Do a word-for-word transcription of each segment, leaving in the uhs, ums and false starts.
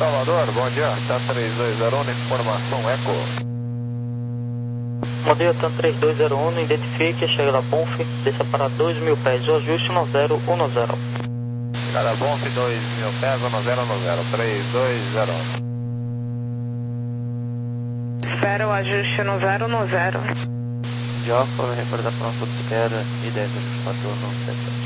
Salvador, bom dia, tá três dois zero um, informação Eco. Bom dia, tá três dois zero um, identifique, chega da Bonf, desça para dois mil pés, o ajuste um zero um zero. Chega da Bonf, dois mil pés, um zero um zero, três dois zero um. Espera o ajuste no zero no zero. Diófalo, recordação tudo espera, e dez quatro um sete sete.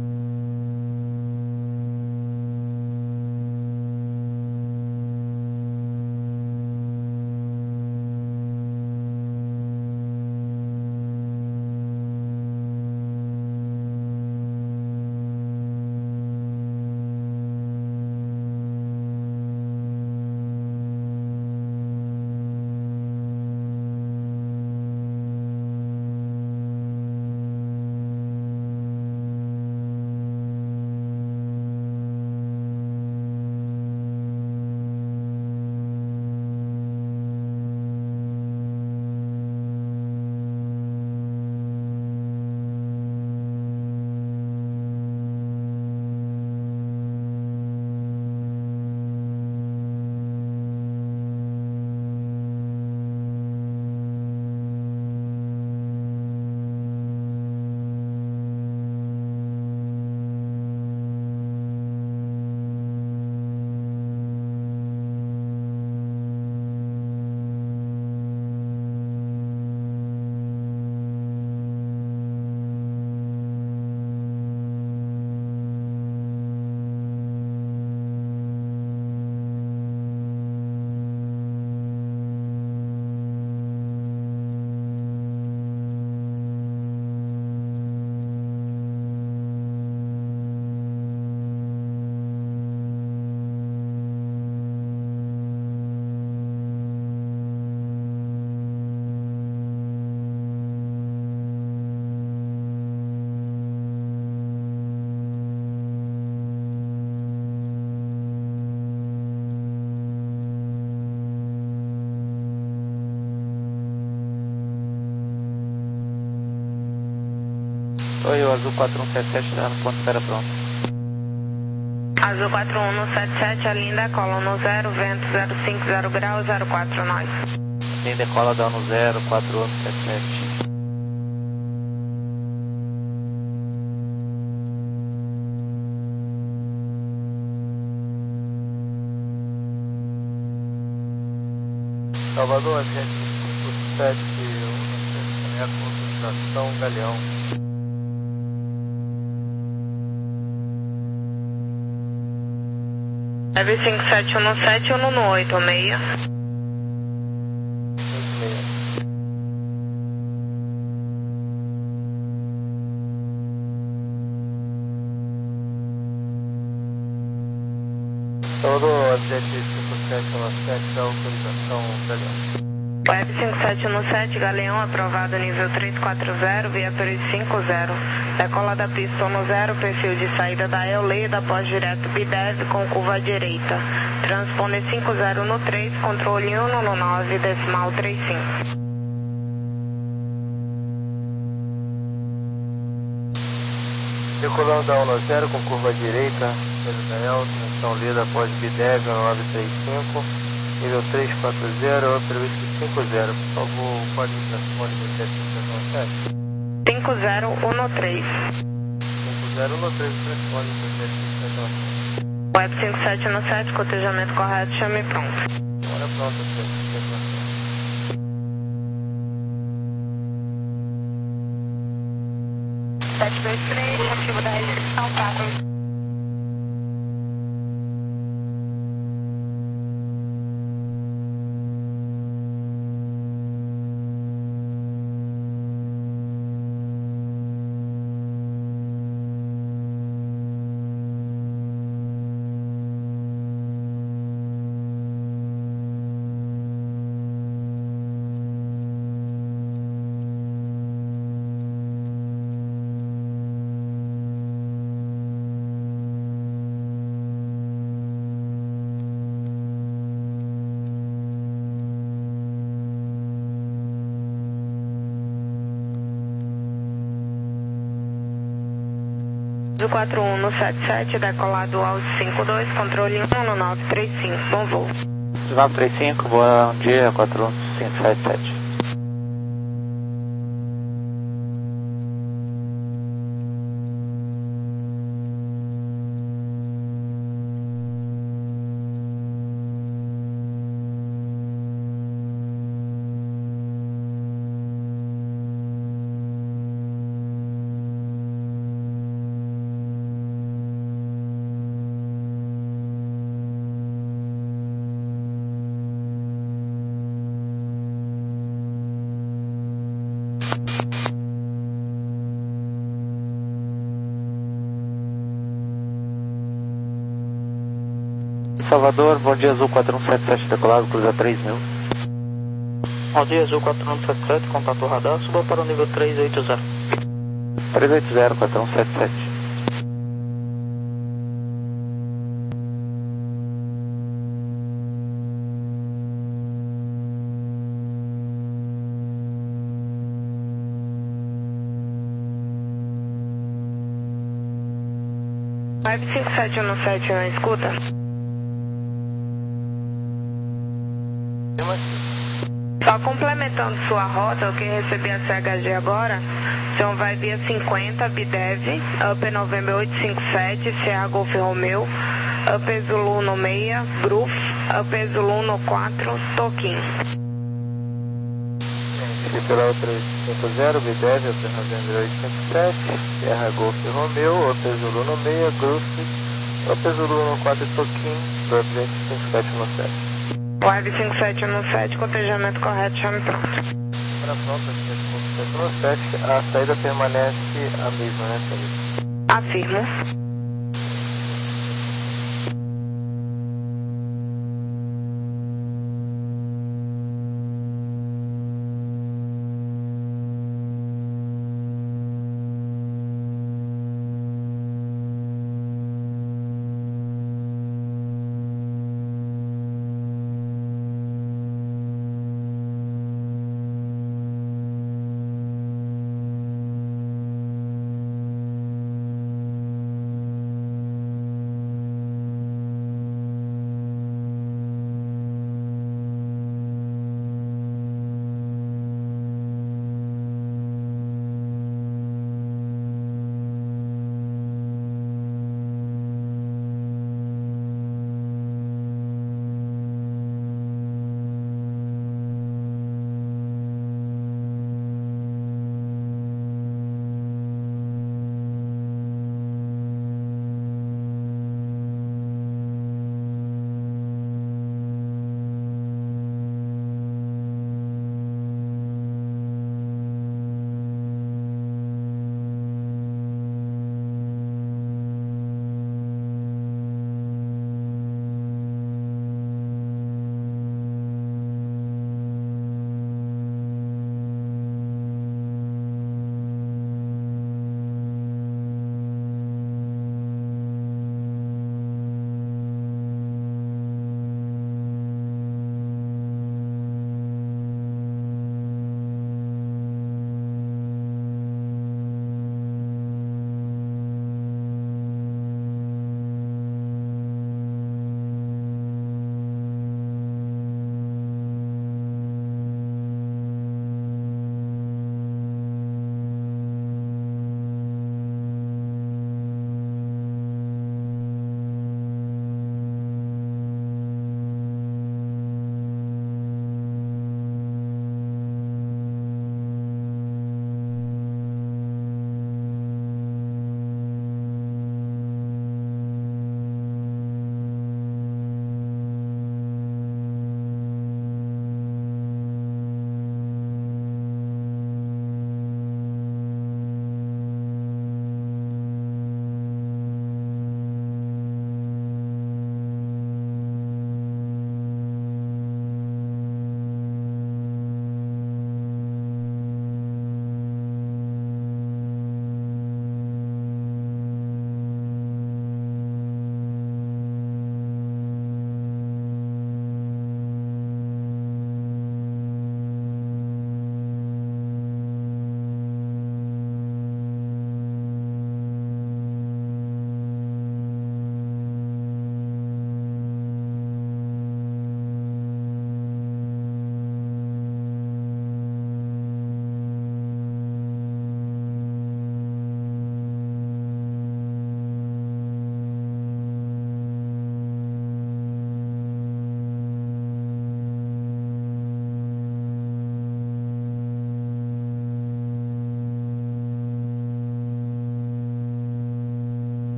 Oi, o Azul quatro um sete sete está no ponto de espera pronto. Azul quatro um sete sete, a linda cola no zero, vento zero cinco zero graus, zero quatro nós. Linda cola dá no zero quatro um sete sete. Salvador, gente, cinco sete um, é concentração Galeão. Leve cinco sete um sete, um no oito seis. Salvador, gente, cinco sete um sete, autorização Galeão. Web cinco sete um sete, Galeão, aprovado nível três quatro zero, viatura cinco zero. Decola da pista no zero, perfil de saída da Euleda, após direto B dez com curva à direita. Transponder cinco zero no três, controle um no nove, decimal trinta e cinco. Decolando da um zero com curva à direita, Daniel, transição lida após B dez, nove três cinco. Nível três quatro zero, previsto cinco zero, por favor, código de transponder do sete cinco zero um três. cinco zero um três, transponder do sete Web cinco sete um sete, cotejamento correto, chame pronto. Hora pronta, sete dois três, motivo da restrição quatro. Nível quatro um no sete sete, decolado ao cinco dois, controle um no nove três cinco, bom voo. nove três cinco, bom dia, quatro um cinco sete sete. Salvador, bom dia Azul quatro um sete sete, decolado, cruza três mil. Bom dia Azul quatro um sete sete, contato radar, suba para o nível três oito zero. três oito zero, quatro um sete sete. Web cinco sete um sete, não escuta? Só complementando sua rota, o que recebi a C H G agora, o senhor vai via cinquenta, Bidev, Up November oito cinco sete, Sierra Golf Romeo, Up Zulu no seis, Groove, Up Zulu no quatro, Toquinho. Pela três cinco zero, Bidev, Up November oito cinco sete, Sierra Golf Romeo, Up Zulu no seis, Groove, Up Zulu no quatro, Toquinho, Up cinco sete um sete. Web cinco sete um sete, cotejamento correto, chame pronto. Para pronto, cinco sete um sete, a saída permanece a mesma, né, senhor? Afirmo.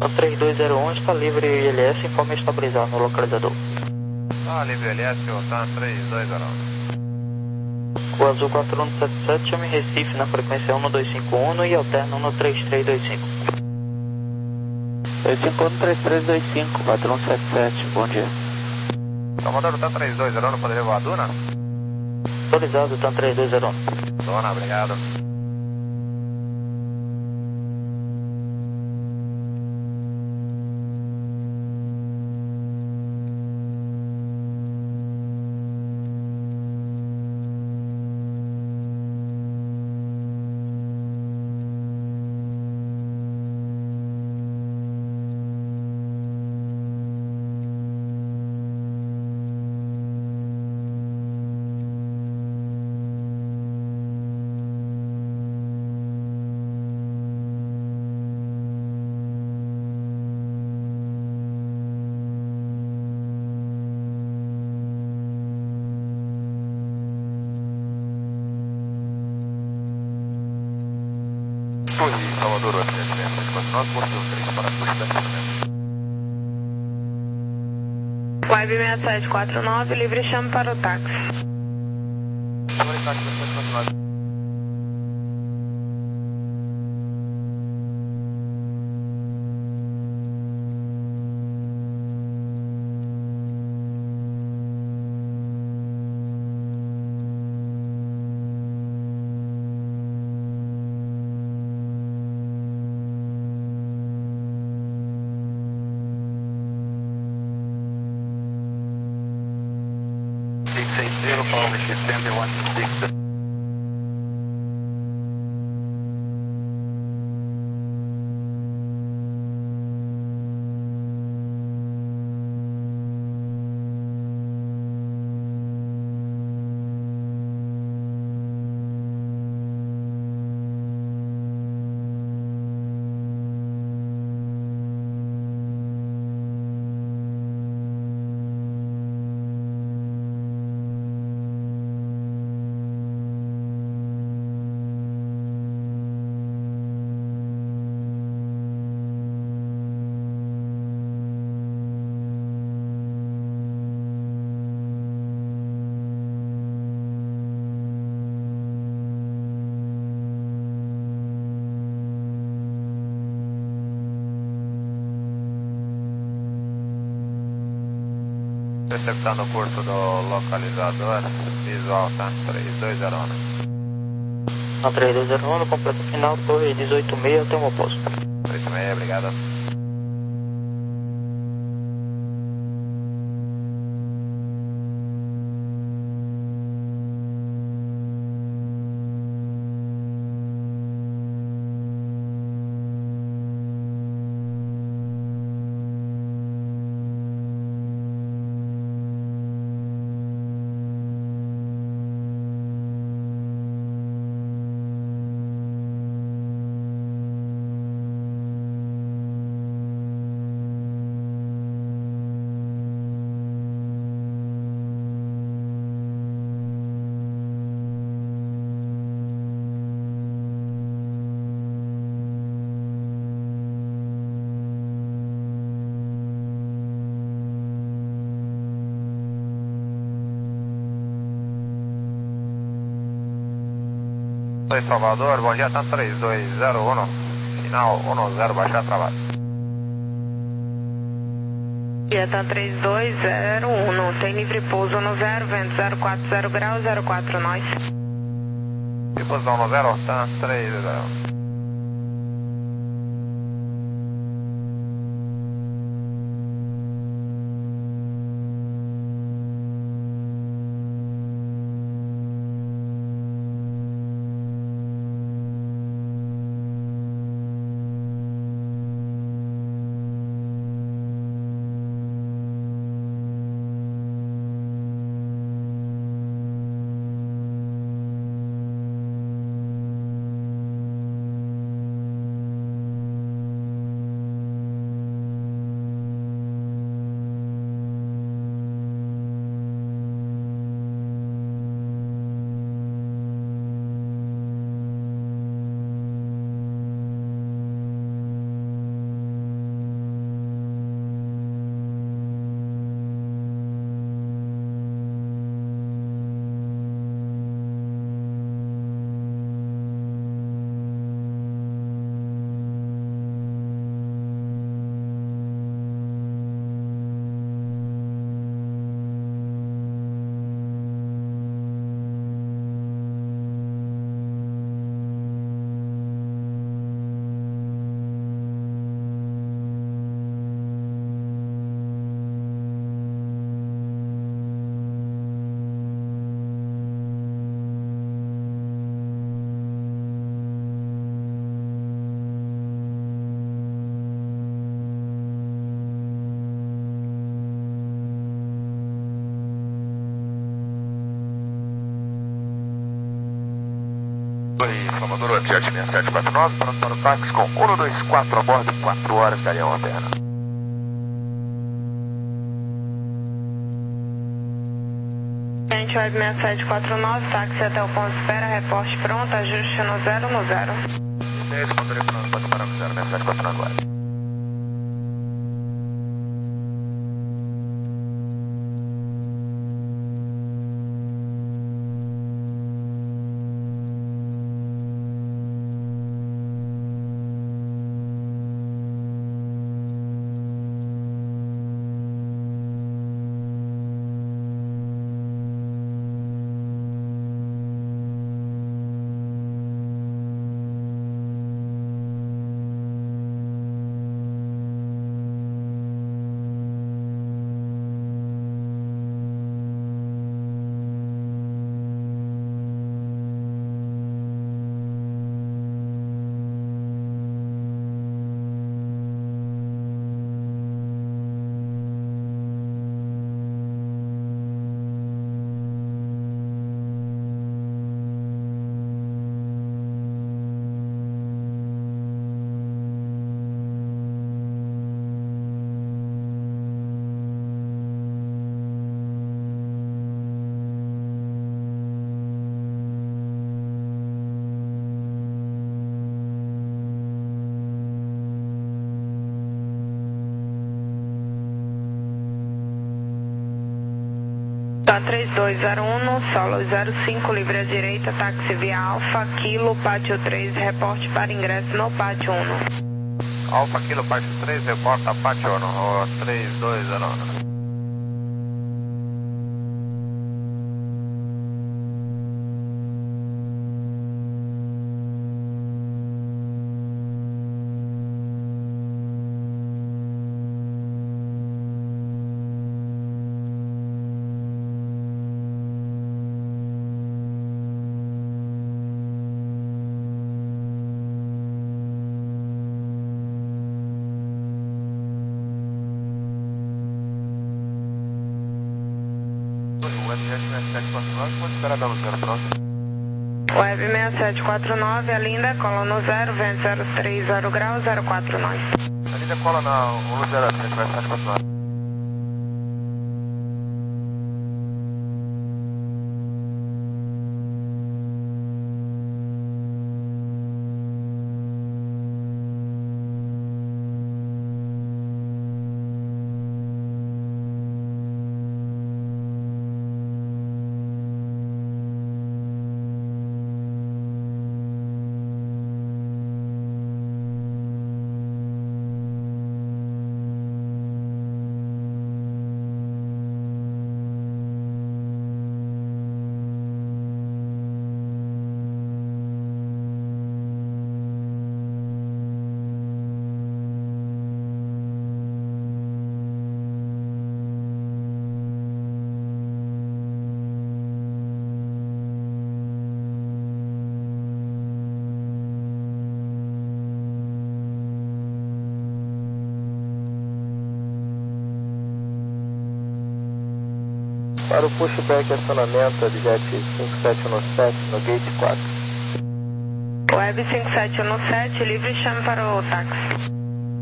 três dois zero um está livre I L S, informe estabilizado no localizador. Ah, livre I L S, Otan três dois zero um. O Azul quatro um sete sete, chame Recife na frequência um dois cinco um e alterna um três três dois cinco. dois cinco um, três três dois cinco, quatro um sete sete, bom dia. Salvador, Otan três dois zero um, poderia voar a Duna? Autorizado, Otan três dois zero um. Dona, obrigado. Torre Salvador, oito sete sete quatro nove, portão três para a Torre da Web seis sete quatro nove, livre chame para o táxi. zero, Paulo, X setenta e um, six. Receptando o curso do localizador, visual, tá? três dois zero um. Na três dois zero um, completo final, torre dezoito seis, até um oposto. dezoito seis, obrigado. Oi, Salvador, bom dia, tá três dois zero um, final um zero, baixar travado. Tá três dois zero um, tem livre pouso no zero, vento zero quatro zero graus, zero quatro nós. Posição no zero, tá três zero um. Oi, Salvador, Jet seis sete quatro nove, pronto para o táxi com um dois quatro a bordo, quatro horas, Galeão Lanterna. Gente, Web seis sete quatro nove, táxi até o ponto de espera, reporte pronto, ajuste no zero no zero. Esse ponto de pronto, pode esperar no zero seis sete quatro nove agora. três dois zero um, solo zero cinco, livre à direita, táxi via Alfa, Kilo, pátio três, reporte para ingresso no pátio um. Alfa, Kilo, pátio três, reporta pátio um, três dois zero um. Jet seis sete quatro nove, pode esperar dar no zero pronto. Web seis sete quatro nove, a linda cola no zero, vento zero três zero graus, zero quatro nove. A linda cola na um zero Jet seis sete quatro nove. Para o pushback acionamento de Jet cinco sete um sete no gate quatro. Web cinco sete um sete, livre, chame para o táxi.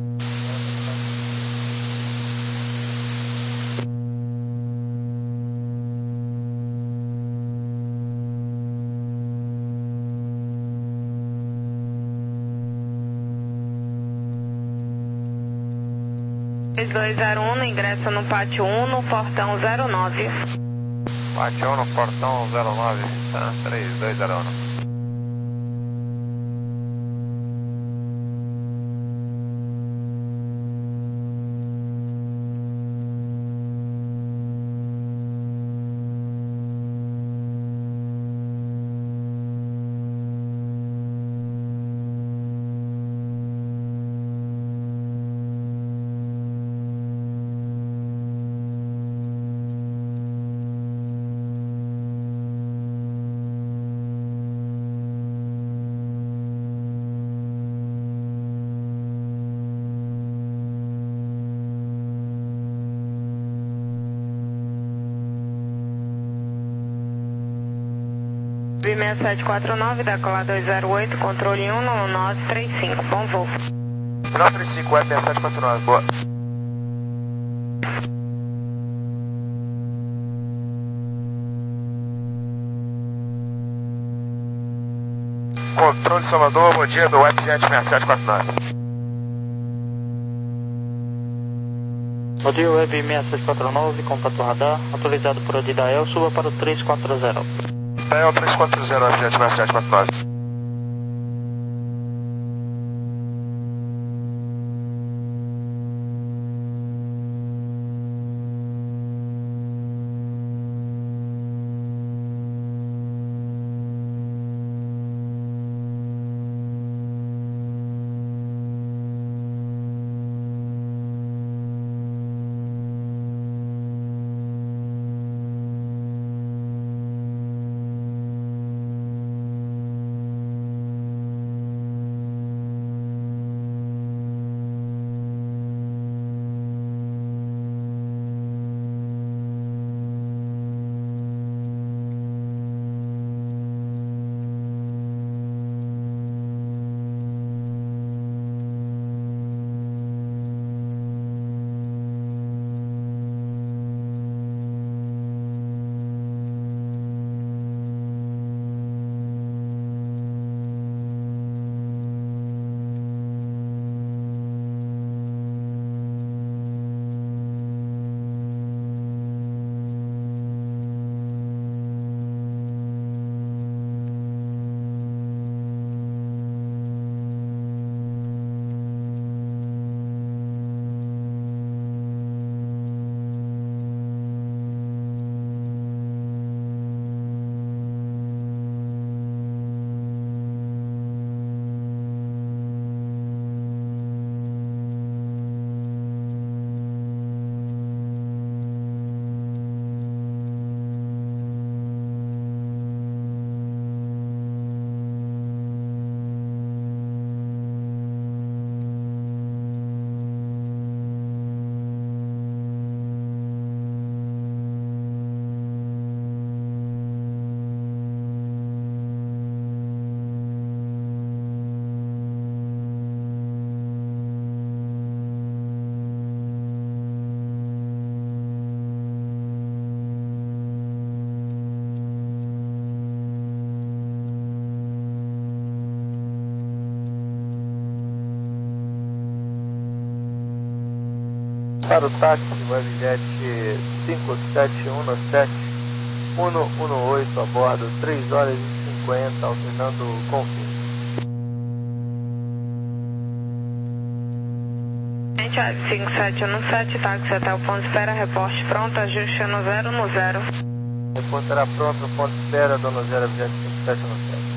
três dois zero um, ingressa no pátio um, no portão zero nove. Pátio um no portão zero nove, tá? três dois zero um. seis sete quatro nove, decolar dois zero oito, controle um no nove três cinco, bom voo. nove três cinco, Web seis sete quatro nove, boa. Controle Salvador, bom dia, do WebJet seis sete quatro nove. Bom dia, Web seis sete quatro nove, contato radar, autorizado por Odidael, suba para o três quatro zero. Dael três quatro zero, WebJet seis sete quatro nove. Para o táxi, WebJet cinco sete um sete, um um oito a bordo, três horas e cinquenta, alternando confins. cinco sete um sete, táxi até o ponto de espera, reporte pronto, ajuste no zero no zero. Reporte será pronto no ponto de espera, dono zero, WebJet cinco sete um sete.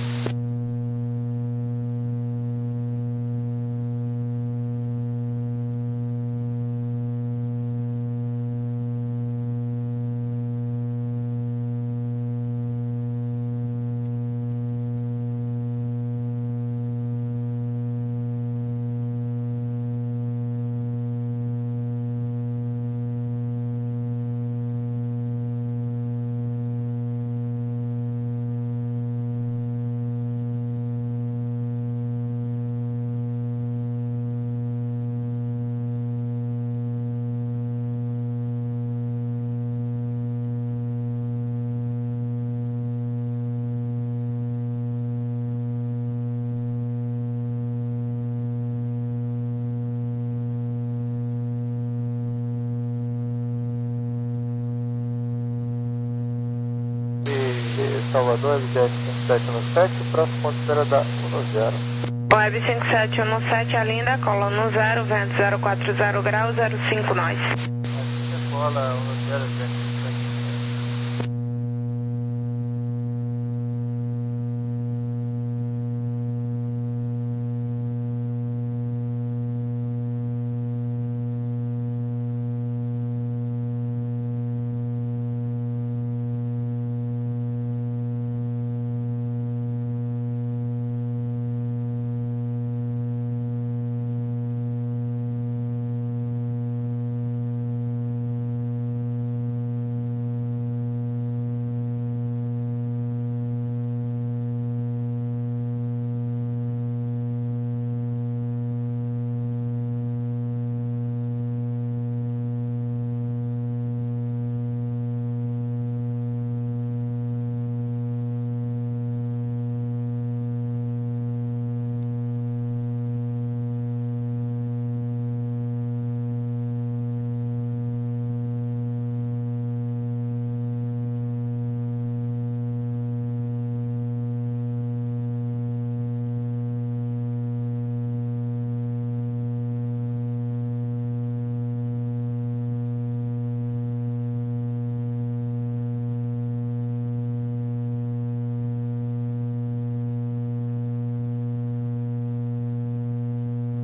Salvador, WebJet cinco sete um sete, próximo ponto de espera da um zero. Web cinco sete um sete, a linda, cola no zero, vento zero quatro zero graus, zero cinco nós. Cola um zero,